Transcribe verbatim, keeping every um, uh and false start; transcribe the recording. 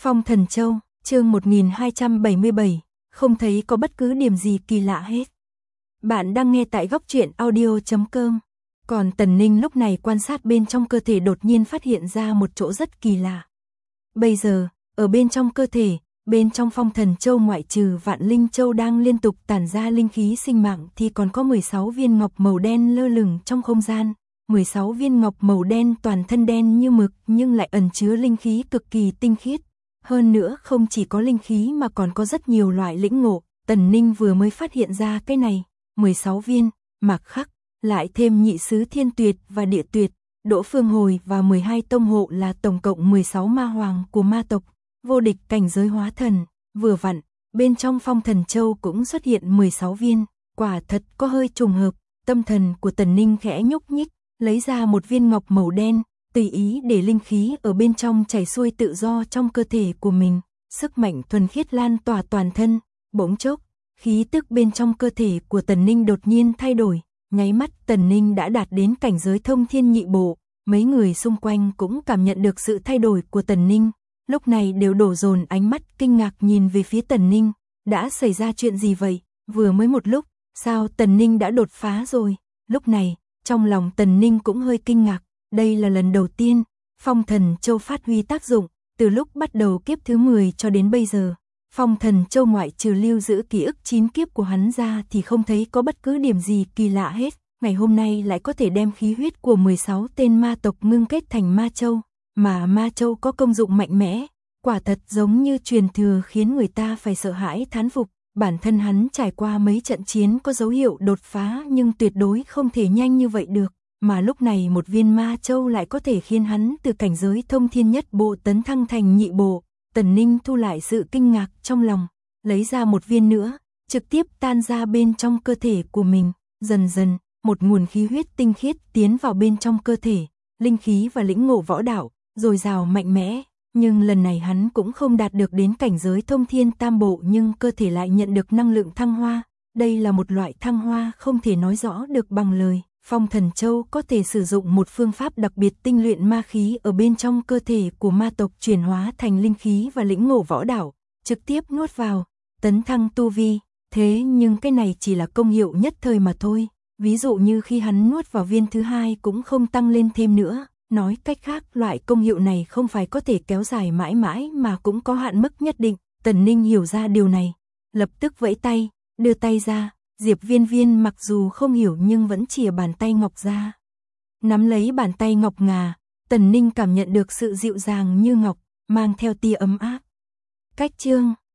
Phong Thần Châu, chương một nghìn hai trăm bảy mươi bảy, không thấy có bất cứ điểm gì kỳ lạ hết. Bạn đang nghe tại góc truyện audio chấm com. Còn Tần Ninh lúc này quan sát bên trong cơ thể đột nhiên phát hiện ra một chỗ rất kỳ lạ. Bây giờ, ở bên trong cơ thể, bên trong Phong Thần Châu ngoại trừ Vạn Linh Châu đang liên tục tản ra linh khí sinh mạng thì còn có mười sáu viên ngọc màu đen lơ lửng trong không gian. mười sáu viên ngọc màu đen toàn thân đen như mực nhưng lại ẩn chứa linh khí cực kỳ tinh khiết. Hơn nữa không chỉ có linh khí mà còn có rất nhiều loại lĩnh ngộ. Tần Ninh vừa mới phát hiện ra cái này, mười sáu viên, mặc khắc, lại thêm nhị sứ thiên tuyệt và địa tuyệt, Đỗ Phương Hồi và mười hai tông hộ là tổng cộng mười sáu ma hoàng của ma tộc, vô địch cảnh giới hóa thần, vừa vặn, bên trong Phong Thần Châu cũng xuất hiện mười sáu viên, quả thật có hơi trùng hợp. Tâm thần của Tần Ninh khẽ nhúc nhích, lấy ra một viên ngọc màu đen, tùy ý để linh khí ở bên trong chảy xuôi tự do trong cơ thể của mình, sức mạnh thuần khiết lan tỏa toàn thân. Bỗng chốc, khí tức bên trong cơ thể của Tần Ninh đột nhiên thay đổi, nháy mắt Tần Ninh đã đạt đến cảnh giới thông thiên nhị bộ. Mấy người xung quanh cũng cảm nhận được sự thay đổi của Tần Ninh, lúc này đều đổ dồn ánh mắt kinh ngạc nhìn về phía Tần Ninh. Đã xảy ra chuyện gì vậy? Vừa mới một lúc, sao Tần Ninh đã đột phá rồi? Lúc này, trong lòng Tần Ninh cũng hơi kinh ngạc, đây là lần đầu tiên Phong Thần Châu phát huy tác dụng, từ lúc bắt đầu kiếp thứ mười cho đến bây giờ. Phong Thần Châu ngoại trừ lưu giữ ký ức chín kiếp của hắn ra thì không thấy có bất cứ điểm gì kỳ lạ hết. Ngày hôm nay lại có thể đem khí huyết của mười sáu tên ma tộc ngưng kết thành ma châu, mà ma châu có công dụng mạnh mẽ, quả thật giống như truyền thừa khiến người ta phải sợ hãi thán phục. Bản thân hắn trải qua mấy trận chiến có dấu hiệu đột phá nhưng tuyệt đối không thể nhanh như vậy được, mà lúc này một viên ma châu lại có thể khiến hắn từ cảnh giới thông thiên nhất bộ tấn thăng thành nhị bộ. Tần Ninh thu lại sự kinh ngạc trong lòng, lấy ra một viên nữa, trực tiếp tan ra bên trong cơ thể của mình. Dần dần, một nguồn khí huyết tinh khiết tiến vào bên trong cơ thể, linh khí và lĩnh ngộ võ đạo, dồi dào mạnh mẽ. Nhưng lần này hắn cũng không đạt được đến cảnh giới thông thiên tam bộ nhưng cơ thể lại nhận được năng lượng thăng hoa. Đây là một loại thăng hoa không thể nói rõ được bằng lời. Phong Thần Châu có thể sử dụng một phương pháp đặc biệt tinh luyện ma khí ở bên trong cơ thể của ma tộc chuyển hóa thành linh khí và lĩnh ngộ võ đạo, trực tiếp nuốt vào, tấn thăng tu vi. Thế nhưng cái này chỉ là công hiệu nhất thời mà thôi. Ví dụ như khi hắn nuốt vào viên thứ hai cũng không tăng lên thêm nữa. Nói cách khác, loại công hiệu này không phải có thể kéo dài mãi mãi mà cũng có hạn mức nhất định. Tần Ninh hiểu ra điều này, lập tức vẫy tay, đưa tay ra. Diệp Viên Viên mặc dù không hiểu nhưng vẫn chìa bàn tay ngọc ra. Nắm lấy bàn tay ngọc ngà, Tần Ninh cảm nhận được sự dịu dàng như ngọc, mang theo tia ấm áp. Cách chương